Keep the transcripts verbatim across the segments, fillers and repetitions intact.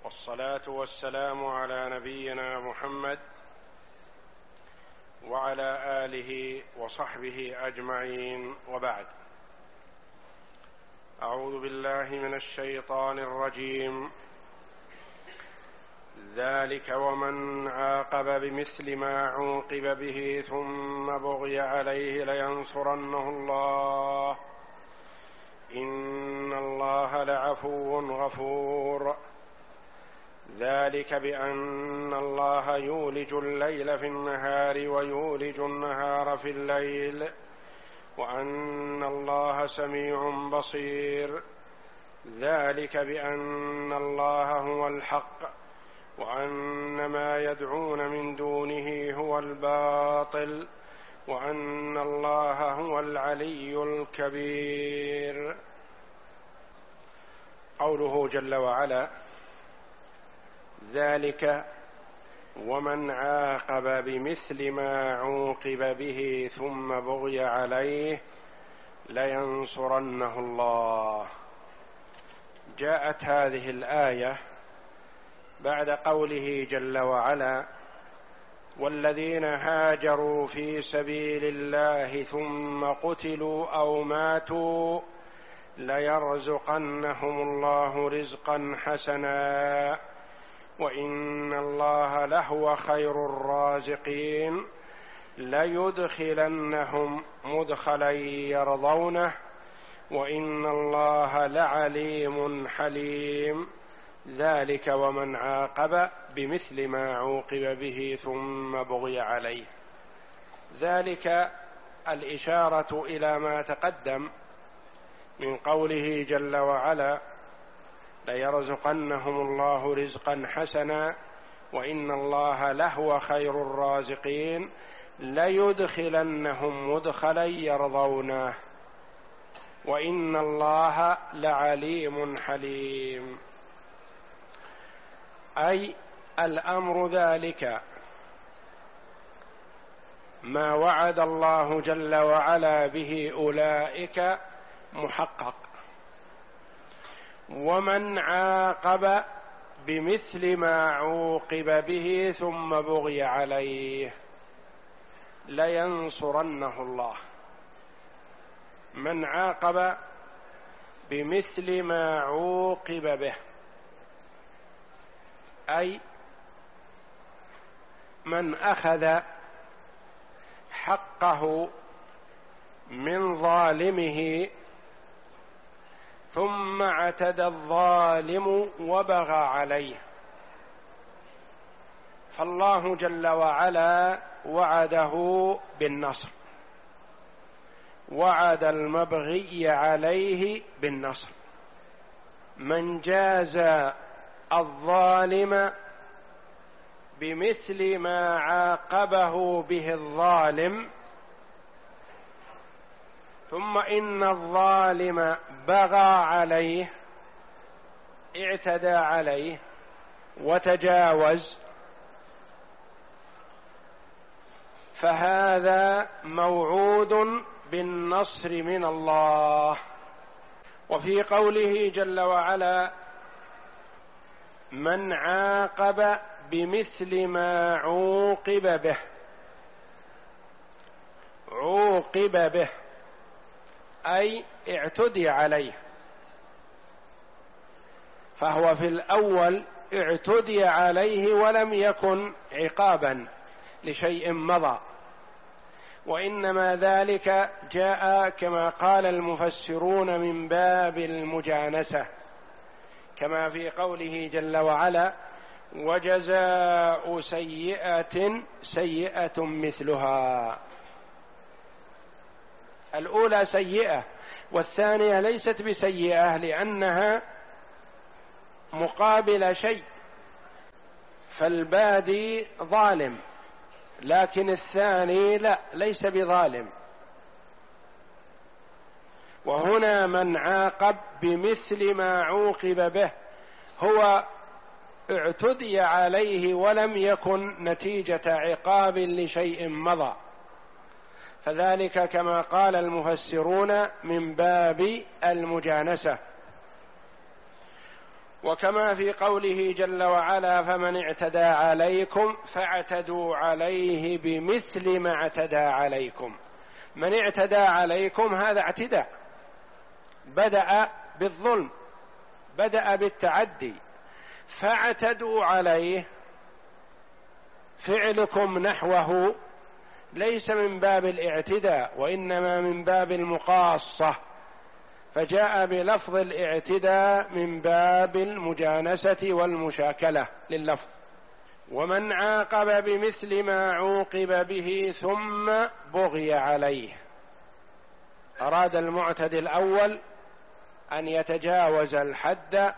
والصلاة والسلام على نبينا محمد وعلى آله وصحبه أجمعين، وبعد. أعوذ بالله من الشيطان الرجيم. ذلك ومن عاقب بمثل ما عوقب به ثم بغي عليه لينصرنه الله إن الله لعفو غفور. ذلك بأن الله يولج الليل في النهار ويولج النهار في الليل وأن الله سميع بصير. ذلك بأن الله هو الحق وأن ما يدعون من دونه هو الباطل وأن الله هو العلي الكبير. قوله جل وعلا: ذلك ومن عاقب بمثل ما عوقب به ثم بغي عليه لينصرنه الله. جاءت هذه الآية بعد قوله جل وعلا: والذين هاجروا في سبيل الله ثم قتلوا أو ماتوا ليرزقنهم الله رزقا حسنا وإن الله لهو خير الرازقين ليدخلنهم مدخلا يرضونه وإن الله لعليم حليم. ذلك ومن عاقب بمثل ما عوقب به ثم بغي عليه. ذلك الإشارة إلى ما تقدم من قوله جل وعلا: ليرزقنهم الله رزقا حسنا وإن الله لهو خير الرازقين ليدخلنهم مدخلا يرضونه وإن الله لعليم حليم. أي الأمر ذلك ما وعد الله جل وعلا به أولئك محقق. ومن عاقب بمثل ما عوقب به ثم بغي عليه لينصرنه الله. من عاقب بمثل ما عوقب به أي من أخذ حقه من ظالمه ثم اعتدى الظالم وبغى عليه، فالله جل وعلا وعده بالنصر، وعد المبغي عليه بالنصر. من جاز الظالم بمثل ما عاقبه به الظالم ثم إن الظالم بغى عليه، اعتدى عليه وتجاوز، فهذا موعود بالنصر من الله. وفي قوله جل وعلا: من عاقب بمثل ما عوقب به، عوقب به أي اعتدي عليه، فهو في الأول اعتدي عليه ولم يكن عقابا لشيء مضى، وإنما ذلك جاء كما قال المفسرون من باب المجانسة، كما في قوله جل وعلا: وجزاء سيئة سيئة مثلها. الأولى سيئة والثانية ليست بسيئة لأنها مقابل شيء، فالبادي ظالم لكن الثاني لا، ليس بظالم. وهنا من عاقب بمثل ما عوقب به هو اعتدي عليه ولم يكن نتيجة عقاب لشيء مضى، فذلك كما قال المفسرون من باب المجانسة. وكما في قوله جل وعلا فمن اعتدى عليكم فاعتدوا عليه بمثل ما اعتدى عليكم. من اعتدى عليكم هذا اعتداء، بدأ بالظلم، بدأ بالتعدي، فاعتدوا عليه فعلكم نحوه ليس من باب الاعتداء وإنما من باب المقاصة، فجاء بلفظ الاعتداء من باب المجانسة والمشاكلة لللفظ. ومن عاقب بمثل ما عوقب به ثم بغي عليه، أراد المعتدي الأول أن يتجاوز الحد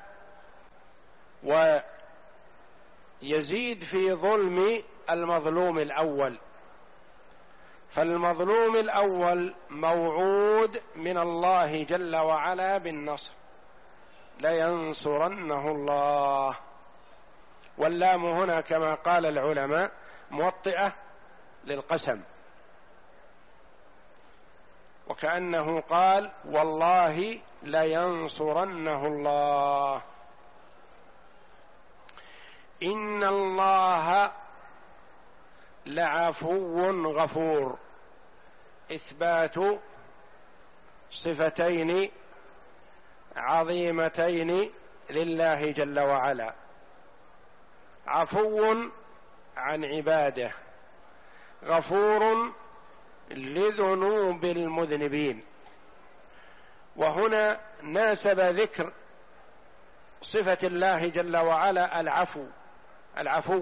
ويزيد في ظلم المظلوم الأول، فالمظلوم الأول موعود من الله جل وعلا بالنصر، لينصرنه الله، واللام هنا كما قال العلماء موطئة للقسم، وكأنه قال والله لينصرنه الله. إن الله لعفو غفور، إثبات صفتين عظيمتين لله جل وعلا، عفو عن عباده، غفور لذنوب المذنبين. وهنا ناسب ذكر صفة الله جل وعلا العفو العفو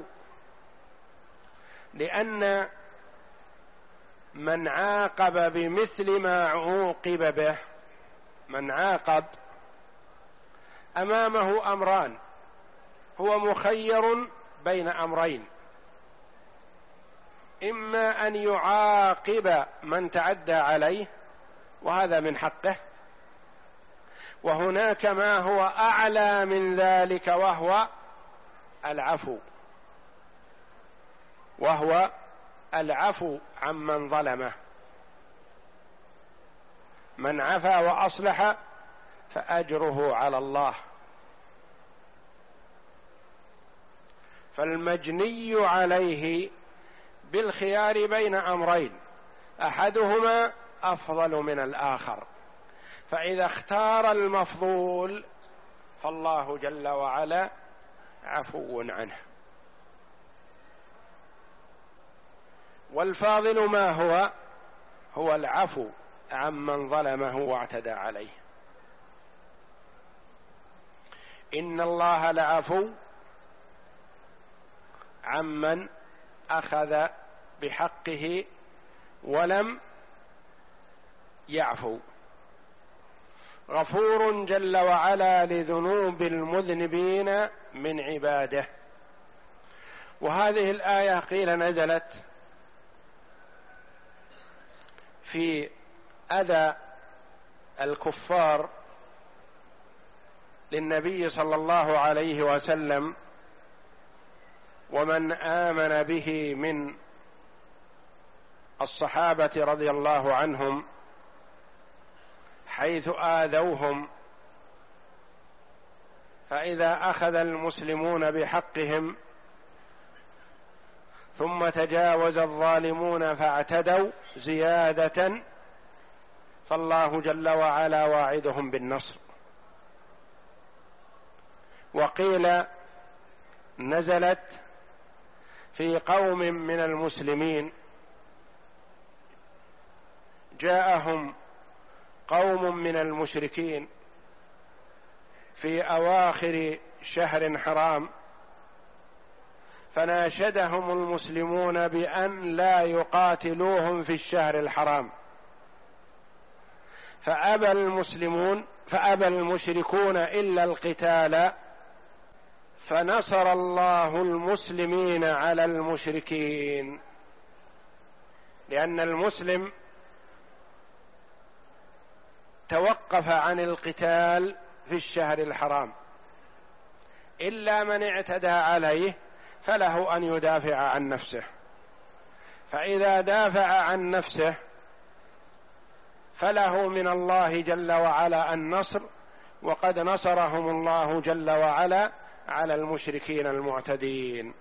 لأن من عاقب بمثل ما عوقب به، من عاقب أمامه أمران، هو مخير بين أمرين، إما أن يعاقب من تعدى عليه وهذا من حقه، وهناك ما هو أعلى من ذلك وهو العفو، وهو العفو عمن ظلمه. من عفا وأصلح فأجره على الله. فالمجني عليه بالخيار بين أمرين، أحدهما أفضل من الآخر، فإذا اختار المفضول فالله جل وعلا عفو عنه. والفاضل ما هو؟ هو العفو عمن ظلمه واعتدى عليه. إن الله لعفو عمن أخذ بحقه ولم يعفو، غفور جل وعلا لذنوب المذنبين من عباده. وهذه الآية قيل نزلت في أذى الكفار للنبي صلى الله عليه وسلم ومن آمن به من الصحابة رضي الله عنهم، حيث آذوهم، فإذا أخذ المسلمون بحقهم ثم تجاوز الظالمون فاعتدوا زيادة فالله جل وعلا واعدهم بالنصر. وقيل نزلت في قوم من المسلمين جاءهم قوم من المشركين في أواخر شهر حرام، فناشدهم المسلمون بأن لا يقاتلوهم في الشهر الحرام، فأبى المسلمون فأبى المشركون إلا القتال، فنصر الله المسلمين على المشركين، لأن المسلم توقف عن القتال في الشهر الحرام، إلا من اعتدى عليه فله أن يدافع عن نفسه، فإذا دافع عن نفسه فله من الله جل وعلا النصر وقد نصرهم الله جل وعلا على المشركين المعتدين.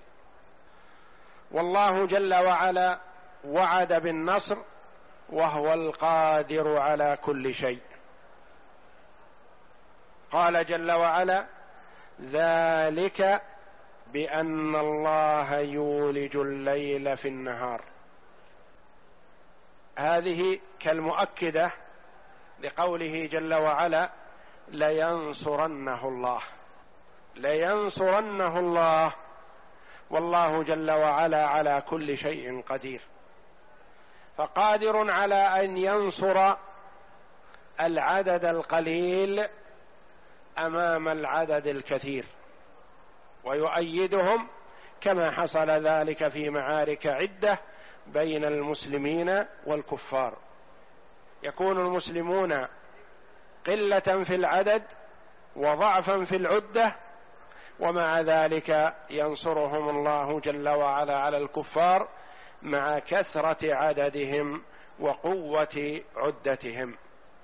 والله جل وعلا وعد بالنصر وهو القادر على كل شيء. قال جل وعلا: ذلك بأن الله يولج الليل في النهار. هذه كالمؤكدة لقوله جل وعلا: لينصرنه الله. لينصرنه الله، والله جل وعلا على كل شيء قدير، فقادر على أن ينصر العدد القليل أمام العدد الكثير، ويؤيدهم كما حصل ذلك في معارك عدة بين المسلمين والكفار. يكون المسلمون قلة في العدد وضعفا في العدة، ومع ذلك ينصرهم الله جل وعلا على الكفار مع كثرة عددهم وقوة عدتهم.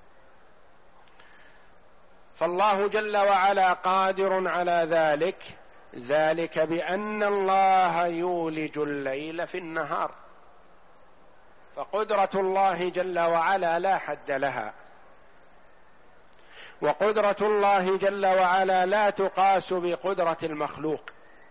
فالله جل وعلا قادر على ذلك، ذلك بأن الله يولج الليل في النهار. فقدرة الله جل وعلا لا حد لها، وقدرة الله جل وعلا لا تقاس بقدرة المخلوق،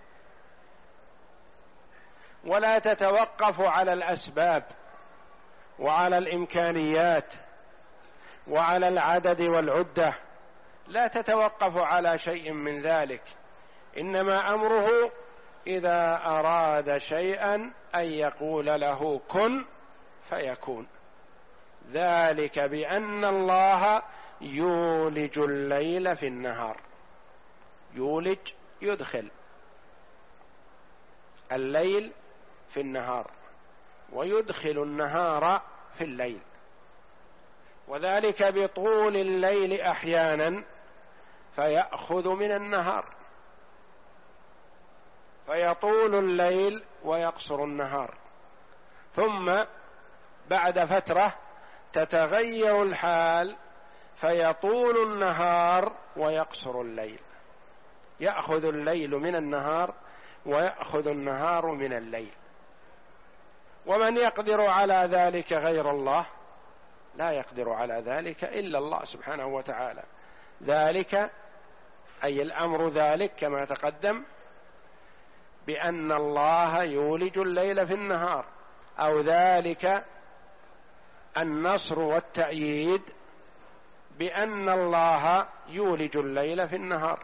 ولا تتوقف على الأسباب وعلى الإمكانيات وعلى العدد والعدة، لا تتوقف على شيء من ذلك، إنما أمره إذا أراد شيئا أن يقول له كن فيكون. ذلك بأن الله يولج الليل في النهار. يولج يدخل الليل في النهار، ويدخل النهار في الليل، وذلك بطول الليل أحيانا فيأخذ من النهار، فيطول الليل ويقصر النهار، ثم بعد فترة تتغير الحال فيطول النهار ويقصر الليل. يأخذ الليل من النهار ويأخذ النهار من الليل. ومن يقدر على ذلك غير الله؟ لا يقدر على ذلك إلا الله سبحانه وتعالى. ذلك أي الأمر ذلك كما تقدم بأن الله يولج الليل في النهار، أو ذلك النصر والتأييد بأن الله يولج الليل في النهار.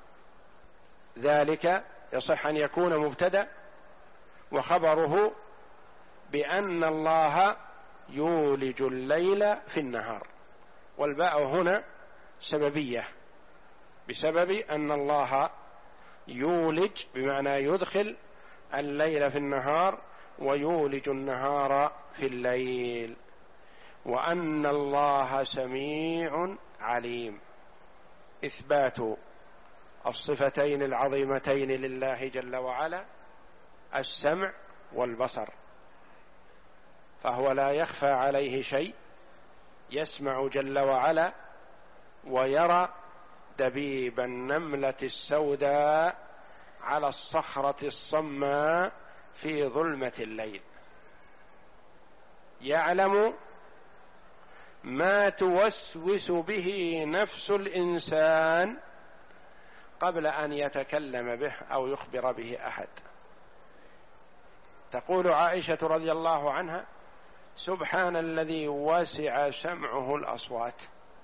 ذلك يصح أن يكون مبتدأ وخبره بأن الله يولج الليل في النهار، والباء هنا سببية بسبب أن الله يولج بمعنى يدخل الليل في النهار ويولج النهار في الليل، وأن الله سميع عليم. إثبات الصفتين العظيمتين لله جل وعلا، السمع والبصر، فهو لا يخفى عليه شيء، يسمع جل وعلا ويرى دبيب النملة السوداء على الصخرة الصماء في ظلمة الليل، يعلم ما توسوس به نفس الإنسان قبل أن يتكلم به أو يخبر به أحد. تقول عائشة رضي الله عنها: سبحان الذي وسع سمعه الأصوات.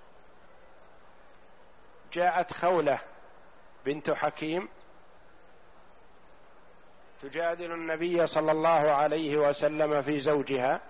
جاءت خولة بنت حكيم تجادل النبي صلى الله عليه وسلم في زوجها،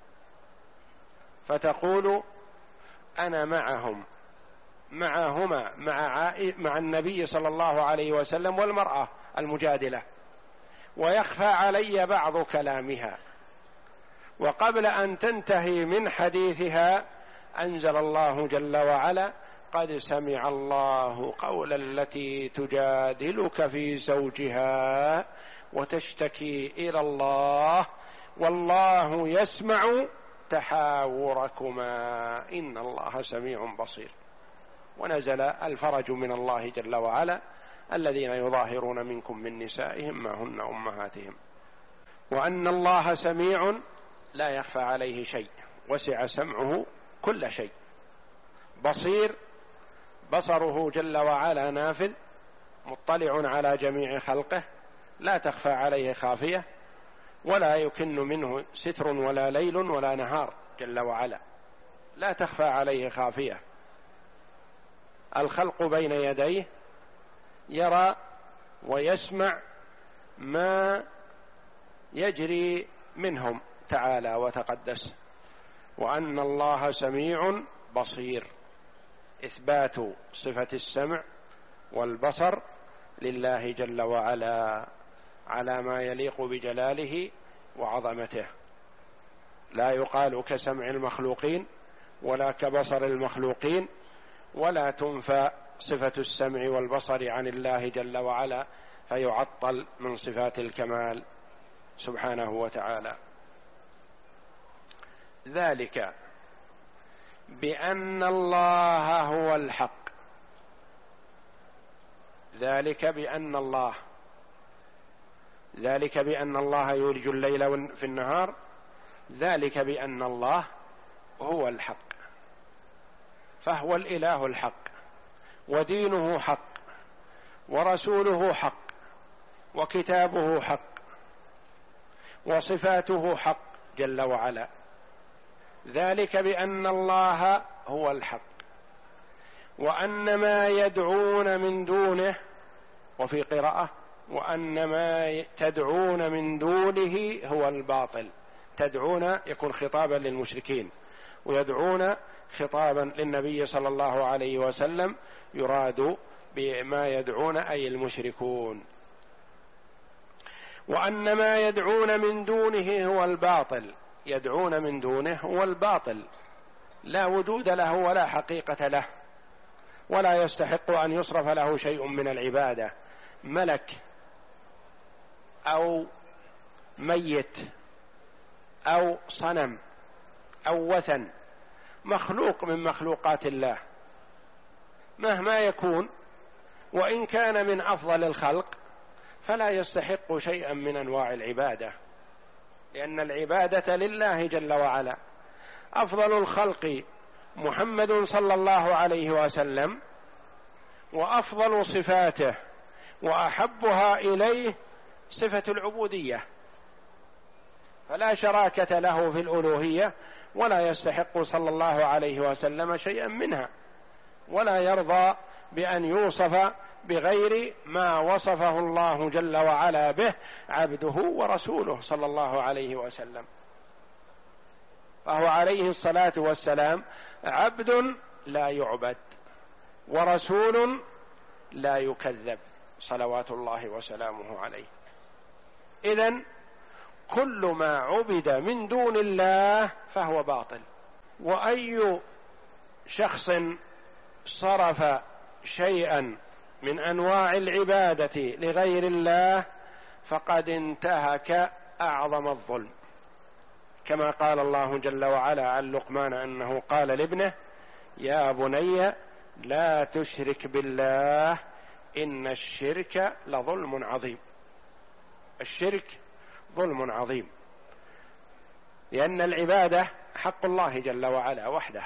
فتقول: أنا معهم معهما مع, مع النبي صلى الله عليه وسلم والمرأة المجادلة، ويخفى علي بعض كلامها، وقبل أن تنتهي من حديثها أنزل الله جل وعلا: قد سمع الله قول التي تجادلك في زوجها وتشتكي إلى الله والله يسمع تحاوركما إن الله سميع بصير. ونزل الفرج من الله جل وعلا: الذين يظاهرون منكم من نسائهم ما هن أمهاتهم. وأن الله سميع لا يخفى عليه شيء، وسع سمعه كل شيء. بصير، بصره جل وعلا نافذ مطلع على جميع خلقه، لا تخفى عليه خافية، ولا يكن منه ستر ولا ليل ولا نهار جل وعلا، لا تخفى عليه خافية. الخلق بين يديه، يرى ويسمع ما يجري منهم تعالى وتقدس. وأن الله سميع بصير، إثبات صفة السمع والبصر لله جل وعلا على ما يليق بجلاله وعظمته، لا يقال كسمع المخلوقين ولا كبصر المخلوقين، ولا تنفى صفة السمع والبصر عن الله جل وعلا فيعطل من صفات الكمال سبحانه وتعالى. ذلك بأن الله هو الحق، ذلك بأن الله ذلك بأن الله يولج الليل في النهار، ذلك بأن الله هو الحق، فهو الإله الحق، ودينه حق، ورسوله حق، وكتابه حق، وصفاته حق جل وعلا. ذلك بأن الله هو الحق، وأن ما يدعون من دونه، وفي قراءة وأن ما تدعون من دونه هو الباطل. تدعون يكون خطابا للمشركين، ويدعون خطابا للنبي صلى الله عليه وسلم، يراد بما يدعون أي المشركون. وأن ما يدعون من دونه هو الباطل، يدعون من دونه هو الباطل، لا وجود له ولا حقيقة له، ولا يستحق أن يصرف له شيء من العبادة، ملك أو ميت أو صنم أو وثن، مخلوق من مخلوقات الله مهما يكون، وإن كان من أفضل الخلق فلا يستحق شيئا من أنواع العبادة، لأن العبادة لله جل وعلا. أفضل الخلق محمد صلى الله عليه وسلم، وأفضل صفاته وأحبها إليه صفة العبودية، فلا شراكة له في الألوهية، ولا يستحق صلى الله عليه وسلم شيئا منها، ولا يرضى بأن يوصف بغير ما وصفه الله جل وعلا به عبده ورسوله صلى الله عليه وسلم. فهو عليه الصلاة والسلام عبد لا يعبد، ورسول لا يكذب، صلوات الله وسلامه عليه. إذن كل ما عبد من دون الله فهو باطل، وأي شخص صرف شيئا من أنواع العبادة لغير الله فقد انتهك أعظم الظلم، كما قال الله جل وعلا عن لقمان أنه قال لابنه: يا بني لا تشرك بالله إن الشرك لظلم عظيم. الشرك ظلم عظيم، لأن العبادة حق الله جل وعلا وحده،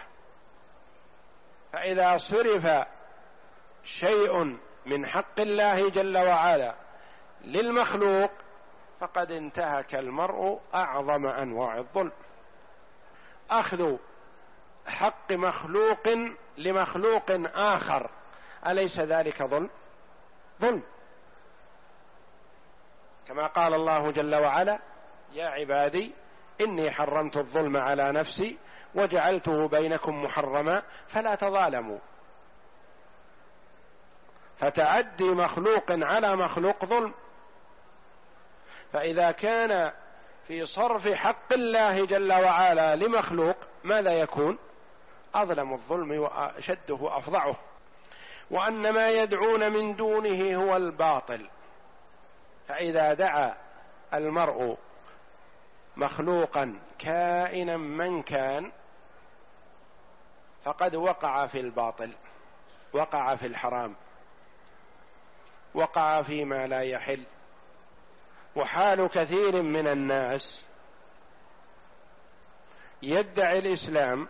فإذا صرف شيء من حق الله جل وعلا للمخلوق فقد انتهك المرء أعظم أنواع الظلم. أخذ حق مخلوق لمخلوق آخر أليس ذلك ظلم؟ ظلم، كما قال الله جل وعلا: يا عبادي إني حرمت الظلم على نفسي وجعلته بينكم محرما فلا تظالموا. فتعدي مخلوق على مخلوق ظلم، فإذا كان في صرف حق الله جل وعلا لمخلوق ماذا يكون؟ أظلم الظلم وأشده وأفظعه. وأن ما يدعون من دونه هو الباطل، فإذا دعا المرء مخلوقا كائنا من كان فقد وقع في الباطل، وقع في الحرام، وقع فيما لا يحل. وحال كثير من الناس يدعي الإسلام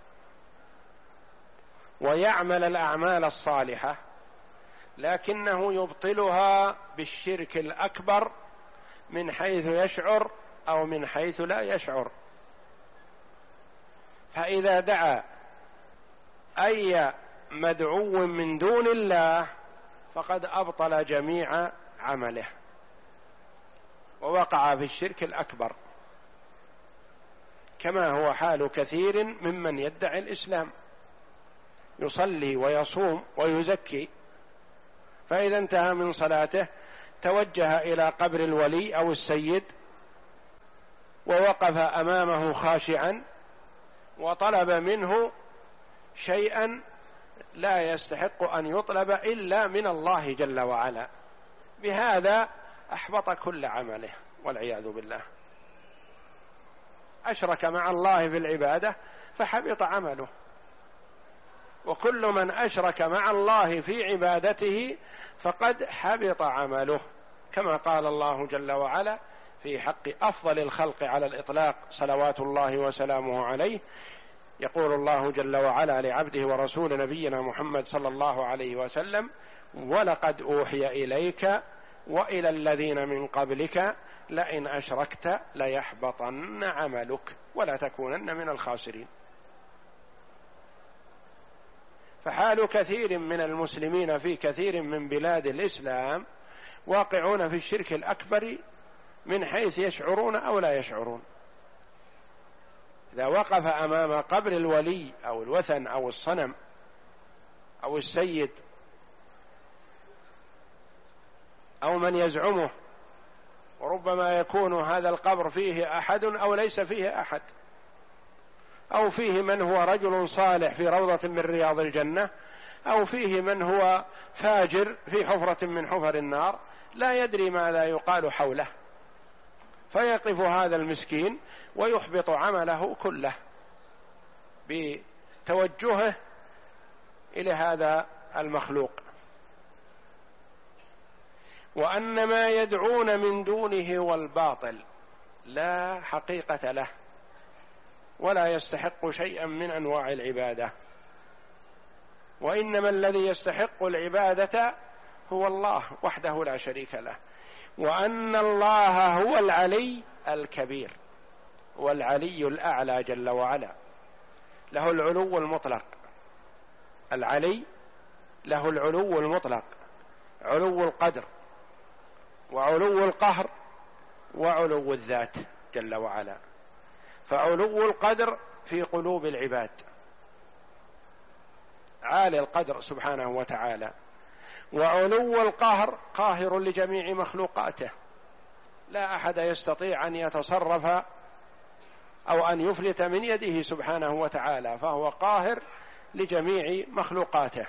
ويعمل الأعمال الصالحة، لكنه يبطلها بالشرك الأكبر من حيث يشعر أو من حيث لا يشعر. فإذا دعا أي مدعو من دون الله فقد أبطل جميع عمله ووقع في الشرك الأكبر، كما هو حال كثير ممن يدعي الإسلام، يصلي ويصوم ويزكي، فإذا انتهى من صلاته توجه إلى قبر الولي أو السيد ووقف أمامه خاشعا وطلب منه شيئا لا يستحق أن يطلب إلا من الله جل وعلا، بهذا أحبط كل عمله والعياذ بالله. أشرك مع الله في العبادة فحبط عمله، وكل من أشرك مع الله في عبادته فقد حبط عمله، كما قال الله جل وعلا في حق أفضل الخلق على الإطلاق صلوات الله وسلامه عليه. يقول الله جل وعلا لعبده ورسول نبينا محمد صلى الله عليه وسلم: ولقد أوحي إليك وإلى الذين من قبلك لئن أشركت ليحبطن عملك ولا تكونن من الخاسرين. فحال كثير من المسلمين في كثير من بلاد الإسلام واقعون في الشرك الأكبر من حيث يشعرون أو لا يشعرون. إذا وقف أمام قبر الولي أو الوثن أو الصنم أو السيد أو من يزعمه، وربما يكون هذا القبر فيه أحد أو ليس فيه أحد، أو فيه من هو رجل صالح في روضة من رياض الجنة، أو فيه من هو فاجر في حفرة من حفر النار، لا يدري ماذا يقال حوله، فيقف هذا المسكين ويحبط عمله كله بتوجهه إلى هذا المخلوق. وأن ما يدعون من دونه والباطل لا حقيقة له ولا يستحق شيئا من أنواع العبادة، وإنما الذي يستحق العبادة هو الله وحده لا شريك له. وأن الله هو العلي الكبير والعلي الأعلى جل وعلا، له العلو المطلق. العلي له العلو المطلق، علو القدر وعلو القهر وعلو الذات جل وعلا. فعلو القدر في قلوب العباد، عالي القدر سبحانه وتعالى، وعلو القهر قاهر لجميع مخلوقاته، لا أحد يستطيع أن يتصرف أو أن يفلت من يده سبحانه وتعالى، فهو قاهر لجميع مخلوقاته.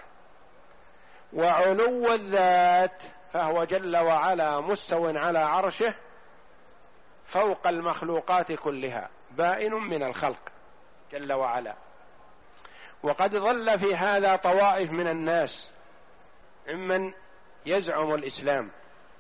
وعلو الذات فهو جل وعلا مستو على عرشه فوق المخلوقات كلها، بائن من الخلق جل وعلا. وقد ظل في هذا طوائف من الناس ممن يزعم الإسلام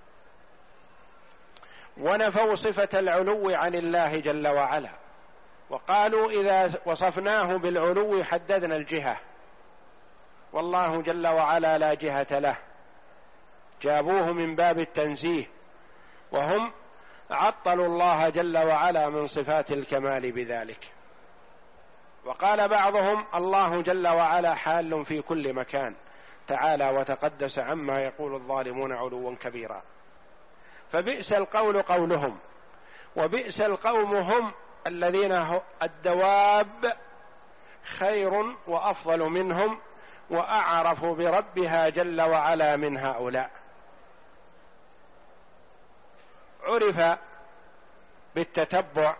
ونفوا صفة العلو عن الله جل وعلا، وقالوا إذا وصفناه بالعلو حددنا الجهة، والله جل وعلا لا جهة له، جابوه من باب التنزيه، وهم عطلوا الله جل وعلا من صفات الكمال بذلك. وقال بعضهم الله جل وعلا حال في كل مكان، تعالى وتقدس عما يقول الظالمون علوا كبيرا. فبئس القول قولهم، وبئس القوم هم الذين الدواب خير وأفضل منهم وأعرف بربها جل وعلا من هؤلاء. عرف بالتتبع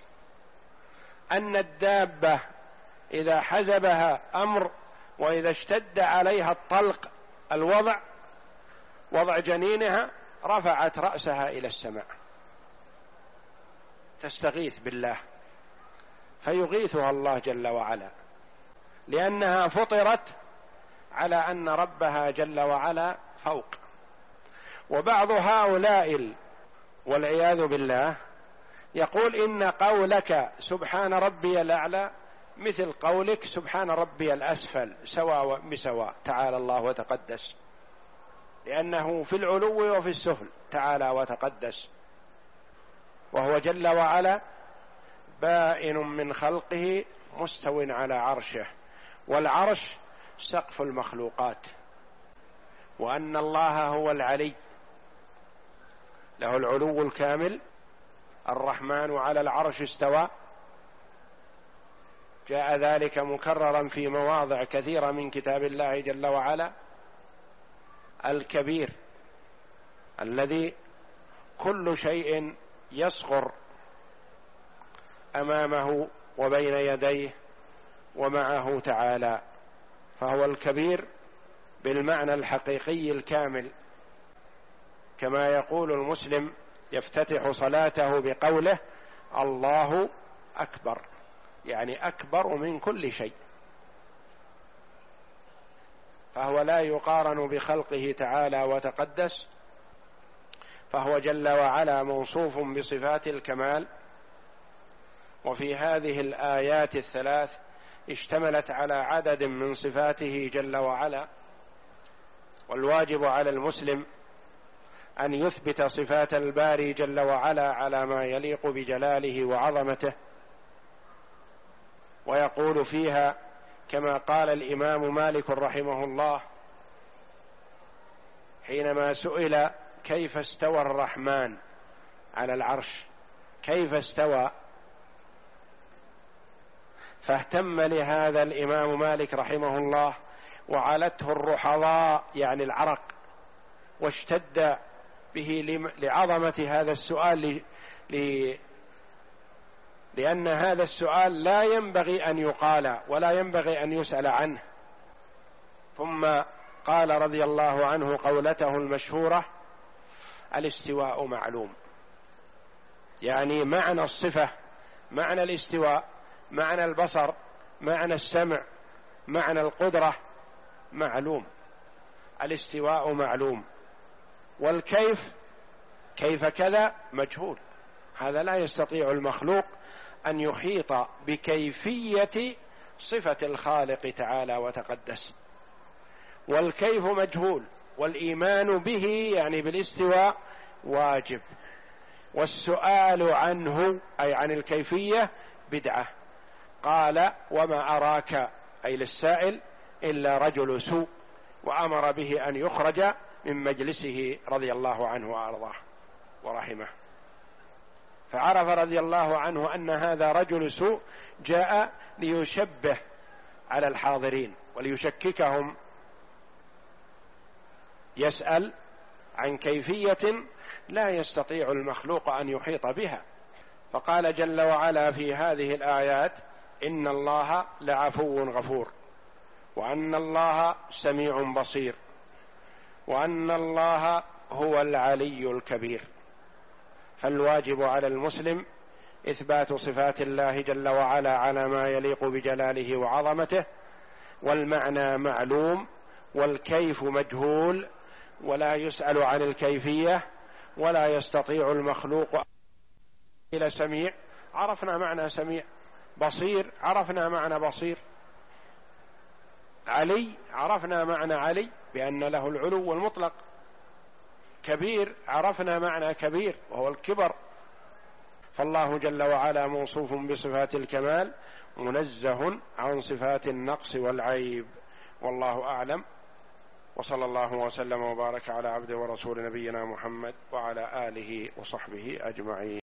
أن الدابة إذا حزبها أمر وإذا اشتد عليها الطلق الوضع وضع جنينها رفعت رأسها إلى السماء تستغيث بالله، فيغيثها الله جل وعلا، لأنها فطرت على أن ربها جل وعلا فوق. وبعض هؤلاء والعياذ بالله يقول إن قولك سبحان ربي الأعلى مثل قولك سبحان ربي الأسفل، سواء بسواء، تعالى الله وتقدس، لأنه في العلو وفي السفل تعالى وتقدس، وهو جل وعلا بائن من خلقه مستو على عرشه، والعرش سقف المخلوقات، وأن الله هو العلي له العلو الكامل. الرحمن على العرش استوى، جاء ذلك مكررا في مواضع كثيرة من كتاب الله جل وعلا. الكبير الذي كل شيء يصغر أمامه وبين يديه ومعه تعالى، فهو الكبير بالمعنى الحقيقي الكامل، كما يقول المسلم يفتتح صلاته بقوله الله أكبر، يعني أكبر من كل شيء، فهو لا يقارن بخلقه تعالى وتقدس، فهو جل وعلا موصوف بصفات الكمال. وفي هذه الآيات الثلاث اشتملت على عدد من صفاته جل وعلا، والواجب على المسلم أن يثبت صفات الباري جل وعلا على ما يليق بجلاله وعظمته، ويقول فيها كما قال الإمام مالك رحمه الله حينما سئل كيف استوى الرحمن على العرش، كيف استوى، فاهتم لهذا الإمام مالك رحمه الله وعلته الرحضاء يعني العرق، واشتد به لعظمة هذا السؤال، لأن هذا السؤال لا ينبغي أن يقال ولا ينبغي أن يسأل عنه. ثم قال رضي الله عنه قولته المشهورة الاستواء معلوم، يعني معنى الصفة، معنى الاستواء، معنى البصر، معنى السمع، معنى القدرة معلوم، الاستواء معلوم، والكيف كيف كذا مجهول، هذا لا يستطيع المخلوق أن يحيط بكيفية صفة الخالق تعالى وتقدس، والكيف مجهول، والإيمان به يعني بالاستواء واجب، والسؤال عنه أي عن الكيفية بدعة. قال وما أراك أي للسائل إلا رجل سوء، وأمر به أن يخرج من مجلسه رضي الله عنه وأرضاه ورحمه. فعرف رضي الله عنه أن هذا رجل سوء جاء ليشبه على الحاضرين وليشككهم، يسأل عن كيفية لا يستطيع المخلوق أن يحيط بها. فقال جل وعلا في هذه الآيات إن الله لعفو غفور، وأن الله سميع بصير، وأن الله هو العلي الكبير. فالواجب على المسلم إثبات صفات الله جل وعلا على ما يليق بجلاله وعظمته، والمعنى معلوم، والكيف مجهول، ولا يسأل عن الكيفية، ولا يستطيع المخلوق إلى سميع، عرفنا معنى سميع، بصير عرفنا معنى بصير، علي عرفنا معنى علي بأن له العلو المطلق، كبير عرفنا معنى كبير وهو الكبر. فالله جل وعلا موصوف بصفات الكمال منزه عن صفات النقص والعيب، والله أعلم. وصلى الله وسلم وبارك على عبده ورسول نبينا محمد وعلى آله وصحبه أجمعين.